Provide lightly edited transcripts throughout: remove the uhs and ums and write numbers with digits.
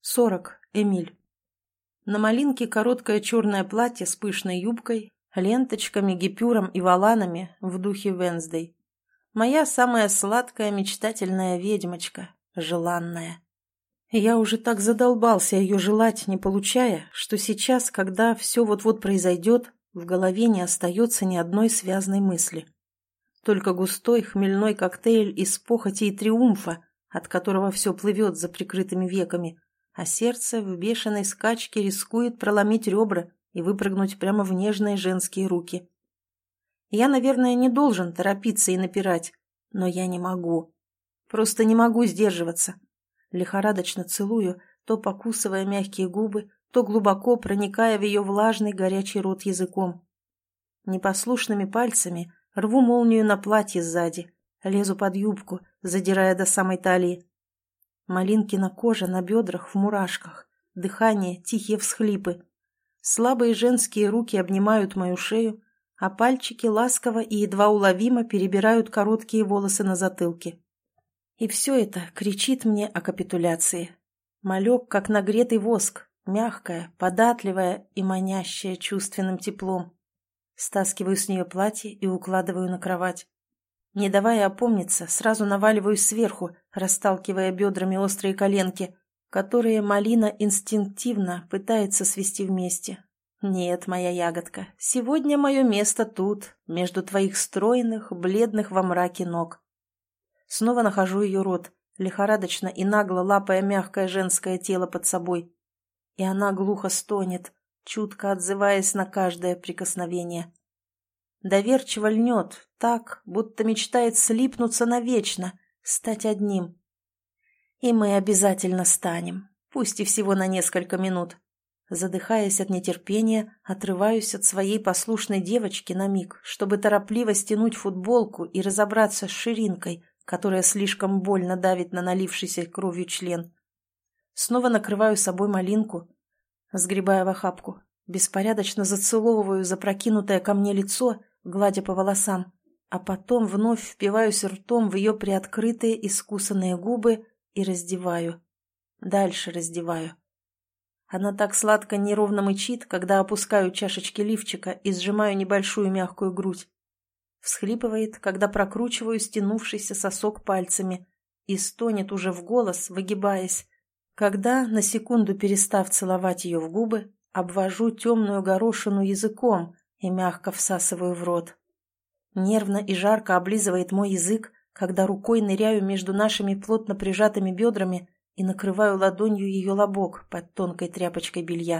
40. Эмиль. На Малинке короткое черное платье с пышной юбкой, ленточками, гипюром и воланами в духе Венсдей. Моя самая сладкая мечтательная ведьмочка, желанная. Я уже так задолбался ее желать, не получая, что сейчас, когда все вот-вот произойдет, в голове не остается ни одной связной мысли. Только густой хмельной коктейль из похоти и триумфа, от которого все плывет за прикрытыми веками, а сердце в бешеной скачке рискует проломить ребра и выпрыгнуть прямо в нежные женские руки. Я, наверное, не должен торопиться и напирать, но я не могу. Просто не могу сдерживаться. Лихорадочно целую, то покусывая мягкие губы, то глубоко проникая в ее влажный горячий рот языком. Непослушными пальцами рву молнию на платье сзади, лезу под юбку, задирая до самой талии. Малинкина кожа на бедрах в мурашках, дыхание, тихие всхлипы. Слабые женские руки обнимают мою шею, а пальчики ласково и едва уловимо перебирают короткие волосы на затылке. И все это кричит мне о капитуляции. Малек, как нагретый воск, мягкая, податливая и манящая чувственным теплом. Стаскиваю с нее платье и укладываю на кровать. Не давая опомниться, сразу наваливаюсь сверху, расталкивая бедрами острые коленки, которые Малина инстинктивно пытается свести вместе. Нет, моя ягодка, сегодня мое место тут, между твоих стройных, бледных во мраке ног. Снова нахожу ее рот, лихорадочно и нагло лапая мягкое женское тело под собой. И она глухо стонет, чутко отзываясь на каждое прикосновение. Доверчиво льнет, так, будто мечтает слипнуться навечно, стать одним. И мы обязательно станем, пусть и всего на несколько минут. Задыхаясь от нетерпения, отрываюсь от своей послушной девочки на миг, чтобы торопливо стянуть футболку и разобраться с ширинкой, которая слишком больно давит на налившийся кровью член. Снова накрываю собой Малинку, сгребая в охапку. Беспорядочно зацеловываю запрокинутое ко мне лицо, гладя по волосам, а потом вновь впиваюсь ртом в ее приоткрытые искусанные губы и раздеваю. Дальше раздеваю. Она так сладко неровно мычит, когда опускаю чашечки лифчика и сжимаю небольшую мягкую грудь. Всхлипывает, когда прокручиваю стянувшийся сосок пальцами, и стонет уже в голос, выгибаясь, когда, на секунду перестав целовать ее в губы, обвожу темную горошину языком и мягко всасываю в рот. Нервно и жарко облизывает мой язык, когда рукой ныряю между нашими плотно прижатыми бедрами и накрываю ладонью ее лобок под тонкой тряпочкой белья.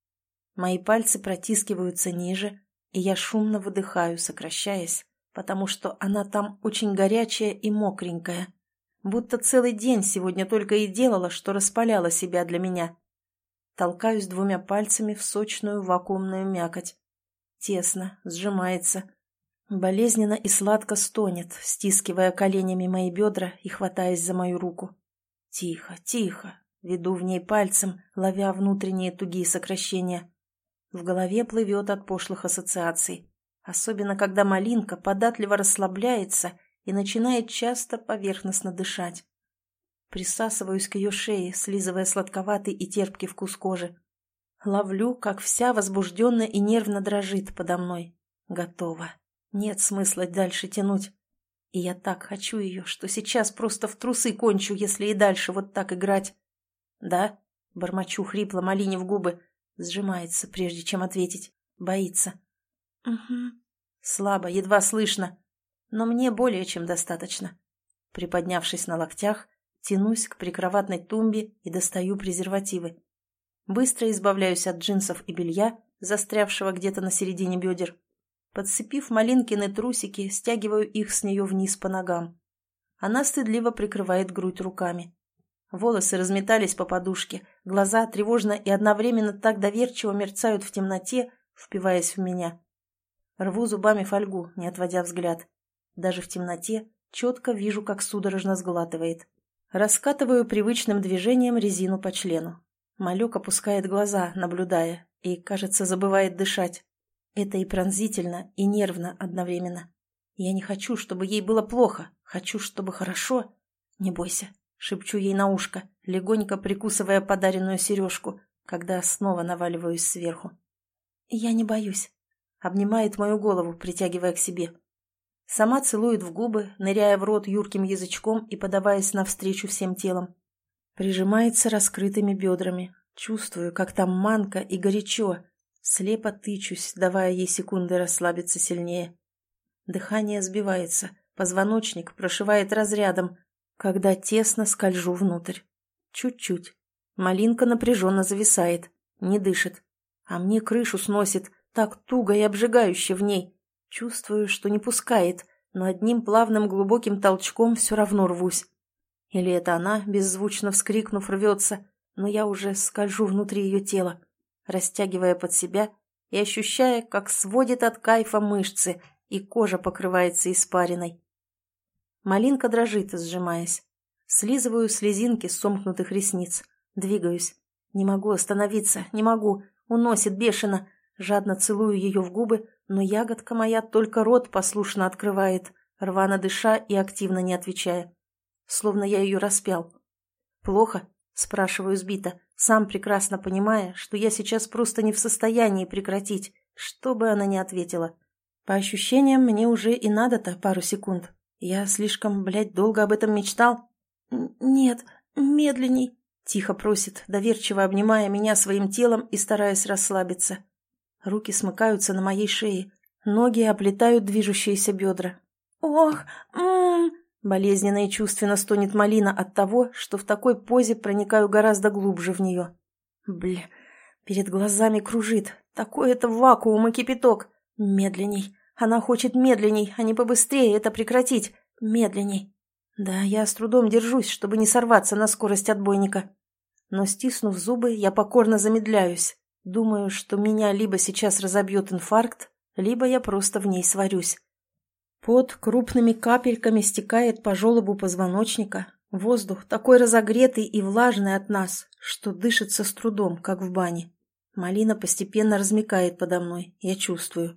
Мои пальцы протискиваются ниже, и я шумно выдыхаю, сокращаясь, потому что она там очень горячая и мокренькая, будто целый день сегодня только и делала, что распаляла себя для меня. Толкаюсь двумя пальцами в сочную вакуумную мякоть. Тесно, сжимается. Болезненно и сладко стонет, стискивая коленями мои бедра и хватаясь за мою руку. Тихо, тихо, веду в ней пальцем, ловя внутренние тугие сокращения. В голове плывет от пошлых ассоциаций, особенно когда Малинка податливо расслабляется и начинает часто поверхностно дышать. Присасываюсь к ее шее, слизывая сладковатый и терпкий вкус кожи. Ловлю, как вся возбужденно и нервно дрожит подо мной. Готово. Нет смысла дальше тянуть. И я так хочу ее, что сейчас просто в трусы кончу, если и дальше вот так играть. «Да?» — бормочу хрипло Малине в губы. Сжимается, прежде чем ответить. Боится. «Угу». Слабо, едва слышно. Но мне более чем достаточно. Приподнявшись на локтях, тянусь к прикроватной тумбе и достаю презервативы. Быстро избавляюсь от джинсов и белья, застрявшего где-то на середине бедер. Подцепив Малинкины трусики, стягиваю их с нее вниз по ногам. Она стыдливо прикрывает грудь руками. Волосы разметались по подушке, глаза тревожно и одновременно так доверчиво мерцают в темноте, впиваясь в меня. Рву зубами фольгу, не отводя взгляд. Даже в темноте четко вижу, как судорожно сглатывает. Раскатываю привычным движением резину по члену. Малек опускает глаза, наблюдая, и, кажется, забывает дышать. Это и пронзительно, и нервно одновременно. Я не хочу, чтобы ей было плохо. Хочу, чтобы хорошо. Не бойся, шепчу ей на ушко, легонько прикусывая подаренную сережку, когда снова наваливаюсь сверху. «Я не боюсь», — обнимает мою голову, притягивая к себе. Сама целует в губы, ныряя в рот юрким язычком и подаваясь навстречу всем телом. Прижимается раскрытыми бедрами. Чувствую, как там манко и горячо. Слепо тычусь, давая ей секунды расслабиться сильнее. Дыхание сбивается, позвоночник прошивает разрядом, когда тесно скольжу внутрь. Чуть-чуть. Малинка напряженно зависает, не дышит. А мне крышу сносит, так туго и обжигающе в ней. Чувствую, что не пускает, но одним плавным глубоким толчком все равно рвусь. Или это она, беззвучно вскрикнув, рвется, но я уже скольжу внутри ее тела, растягивая под себя и ощущая, как сводит от кайфа мышцы, и кожа покрывается испариной. Малинка дрожит, сжимаясь. Слизываю слезинки с сомкнутых ресниц. Двигаюсь. Не могу остановиться, не могу. Уносит бешено. Жадно целую ее в губы, но ягодка моя только рот послушно открывает, рвано дыша и активно не отвечая. Словно я ее распял. «Плохо?» – спрашиваю сбито, сам прекрасно понимая, что я сейчас просто не в состоянии прекратить, что бы она ни ответила. По ощущениям, мне уже и надо-то пару секунд. Я слишком, долго об этом мечтал. «Нет, медленней», — тихо просит, доверчиво обнимая меня своим телом и стараясь расслабиться. Руки смыкаются на моей шее, ноги оплетают движущиеся бедра. «Ох, болезненно и чувственно стонет Малина от того, что в такой позе проникаю гораздо глубже в нее. Перед глазами кружит. Такой это вакуум и кипяток. Медленней. Она хочет медленней, а не побыстрее это прекратить. Медленней. Да, я с трудом держусь, чтобы не сорваться на скорость отбойника. Но, стиснув зубы, я покорно замедляюсь. Думаю, что меня либо сейчас разобьет инфаркт, либо я просто в ней сварюсь. Пот крупными капельками стекает по желобу позвоночника. Воздух такой разогретый и влажный от нас, что дышится с трудом, как в бане. Малина постепенно размякает подо мной, я чувствую.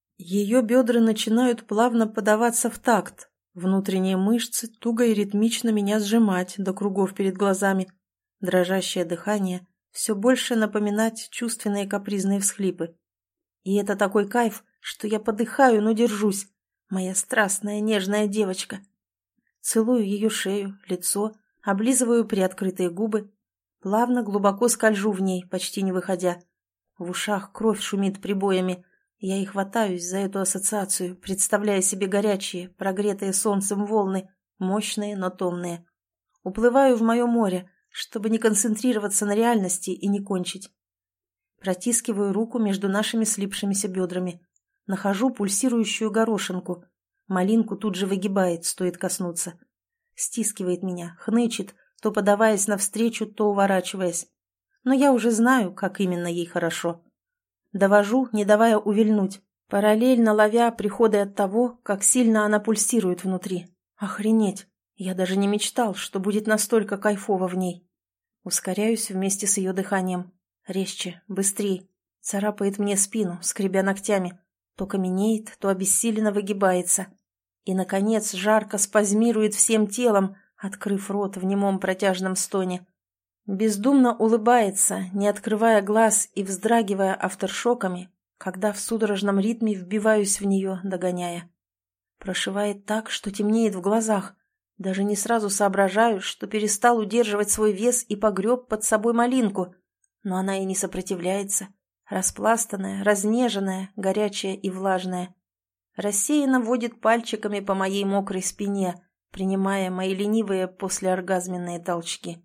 Ее бедра начинают плавно подаваться в такт. Внутренние мышцы туго и ритмично меня сжимать до кругов перед глазами. Дрожащее дыхание все больше напоминать чувственные капризные всхлипы. И это такой кайф, что я подыхаю, но держусь. Моя страстная нежная девочка. Целую ее шею, лицо, облизываю приоткрытые губы. Плавно глубоко скольжу в ней, почти не выходя. В ушах кровь шумит прибоями. Я и хватаюсь за эту ассоциацию, представляя себе горячие, прогретые солнцем волны, мощные, но томные. Уплываю в мое море, чтобы не концентрироваться на реальности и не кончить. Протискиваю руку между нашими слипшимися бедрами. Нахожу пульсирующую горошинку. Малинку тут же выгибает, стоит коснуться. Стискивает меня, хнычет, то подаваясь навстречу, то уворачиваясь. Но я уже знаю, как именно ей хорошо. Довожу, не давая увильнуть, параллельно ловя приходы от того, как сильно она пульсирует внутри. Охренеть! Я даже не мечтал, что будет настолько кайфово в ней. Ускоряюсь вместе с ее дыханием. Резче, быстрее. Царапает мне спину, скребя ногтями. То каменеет, то обессиленно выгибается. И, наконец, жарко спазмирует всем телом, открыв рот в немом протяжном стоне. Бездумно улыбается, не открывая глаз и вздрагивая афтершоками, когда в судорожном ритме вбиваюсь в нее, догоняя. Прошивает так, что темнеет в глазах. Даже не сразу соображаю, что перестал удерживать свой вес и погреб под собой малинку. Но она и не сопротивляется. Распластанная, разнеженная, горячая и влажная. Рассеянно водит пальчиками по моей мокрой спине, принимая мои ленивые послеоргазменные толчки.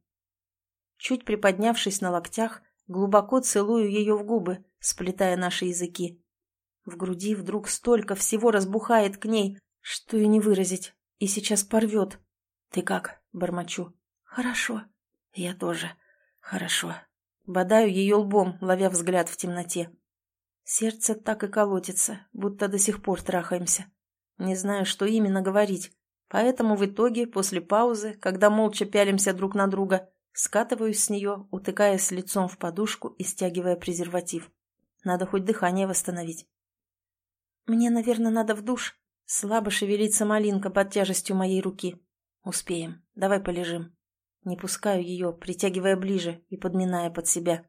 Чуть приподнявшись на локтях, глубоко целую ее в губы, сплетая наши языки. В груди вдруг столько всего разбухает к ней, что и не выразить, и сейчас порвет. «Ты как?» — бормочу. «Хорошо». «Я тоже. Хорошо». Бодаю ее лбом, ловя взгляд в темноте. Сердце так и колотится, будто до сих пор трахаемся. Не знаю, что именно говорить, поэтому в итоге, после паузы, когда молча пялимся друг на друга, скатываюсь с нее, утыкаясь лицом в подушку и стягивая презерватив. Надо хоть дыхание восстановить. «Мне, наверное, надо в душ». Слабо шевелится малинка под тяжестью моей руки. «Успеем. Давай полежим». Не пускаю ее, притягивая ближе и подминая под себя.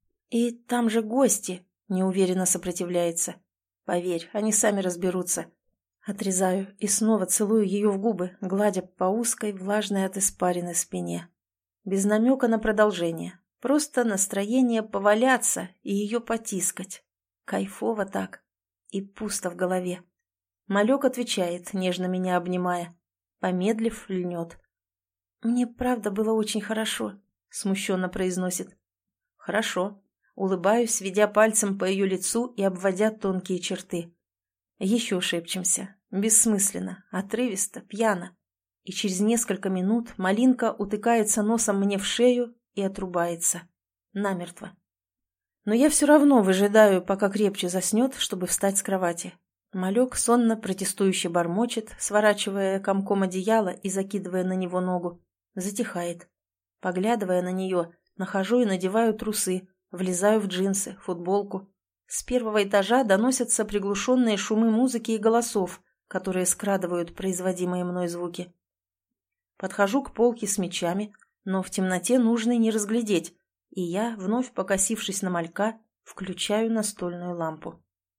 «И там же гости!» — неуверенно сопротивляется. «Поверь, они сами разберутся». Отрезаю и снова целую ее в губы, гладя по узкой, влажной от испарины спине. Без намека на продолжение. Просто настроение поваляться и ее потискать. Кайфово так. И пусто в голове. Малек отвечает, нежно меня обнимая. Помедлив, льнет. «Мне правда было очень хорошо», — смущенно произносит. «Хорошо». Улыбаюсь, ведя пальцем по ее лицу и обводя тонкие черты. Еще шепчемся. Бессмысленно, отрывисто, пьяно. И через несколько минут малинка утыкается носом мне в шею и отрубается. Намертво. Но я все равно выжидаю, пока крепче заснет, чтобы встать с кровати. Малек сонно протестующе бормочет, сворачивая комком одеяло и закидывая на него ногу. Затихает. Поглядывая на нее, нахожу и надеваю трусы, влезаю в джинсы, футболку. С первого этажа доносятся приглушенные шумы музыки и голосов, которые скрадывают производимые мной звуки. Подхожу к полке с мечами, но в темноте нужно не разглядеть, и я, вновь покосившись на малька, включаю настольную лампу.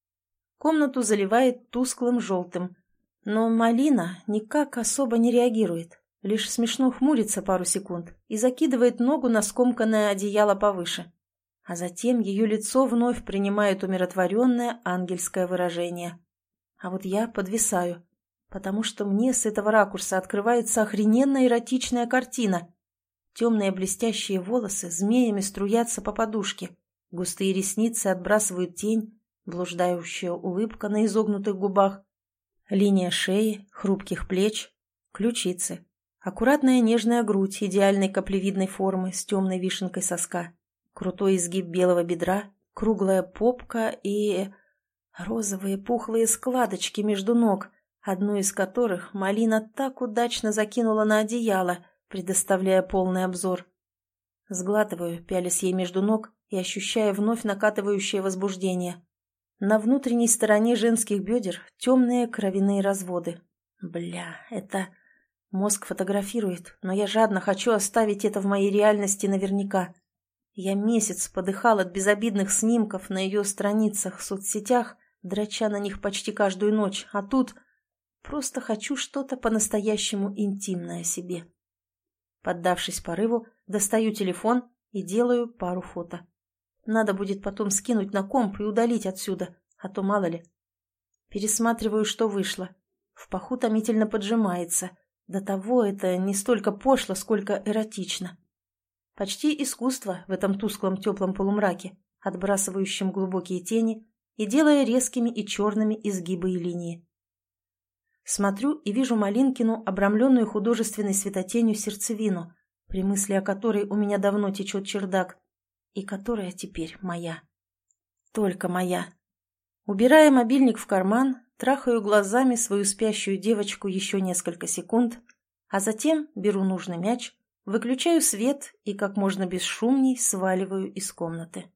Комнату заливает тусклым желтым, но малина никак особо не реагирует, лишь смешно хмурится пару секунд и закидывает ногу на скомканное одеяло повыше. А затем ее лицо вновь принимает умиротворенное ангельское выражение. А вот я подвисаю, потому что мне с этого ракурса открывается охрененно эротичная картина. Темные блестящие волосы змеями струятся по подушке, густые ресницы отбрасывают тень, блуждающая улыбка на изогнутых губах, линия шеи, хрупких плеч, ключицы, аккуратная нежная грудь идеальной каплевидной формы с темной вишенкой соска. Крутой изгиб белого бедра, круглая попка и розовые пухлые складочки между ног, одну из которых малина так удачно закинула на одеяло, предоставляя полный обзор. Сглатываю, пялясь ей между ног и ощущая вновь накатывающее возбуждение. На внутренней стороне женских бедер темные кровяные разводы. Бля, это... Мозг фотографирует, но я жадно хочу оставить это в моей реальности наверняка. Я месяц подыхал от безобидных снимков на ее страницах в соцсетях, дроча на них почти каждую ночь, а тут просто хочу что-то по-настоящему интимное о себе. Поддавшись порыву, достаю телефон и делаю пару фото. Надо будет потом скинуть на комп и удалить отсюда, а то мало ли. Пересматриваю, что вышло. В паху томительно поджимается. До того это не столько пошло, сколько эротично. Почти искусство в этом тусклом теплом полумраке, отбрасывающем глубокие тени и делая резкими и черными изгибы и линии. Смотрю и вижу Малинкину, обрамленную художественной светотенью сердцевину, при мысли о которой у меня давно течет чердак, и которая теперь моя. Только моя. Убирая мобильник в карман, трахаю глазами свою спящую девочку еще несколько секунд, а затем беру нужный мяч, выключаю свет и как можно бесшумней сваливаю из комнаты.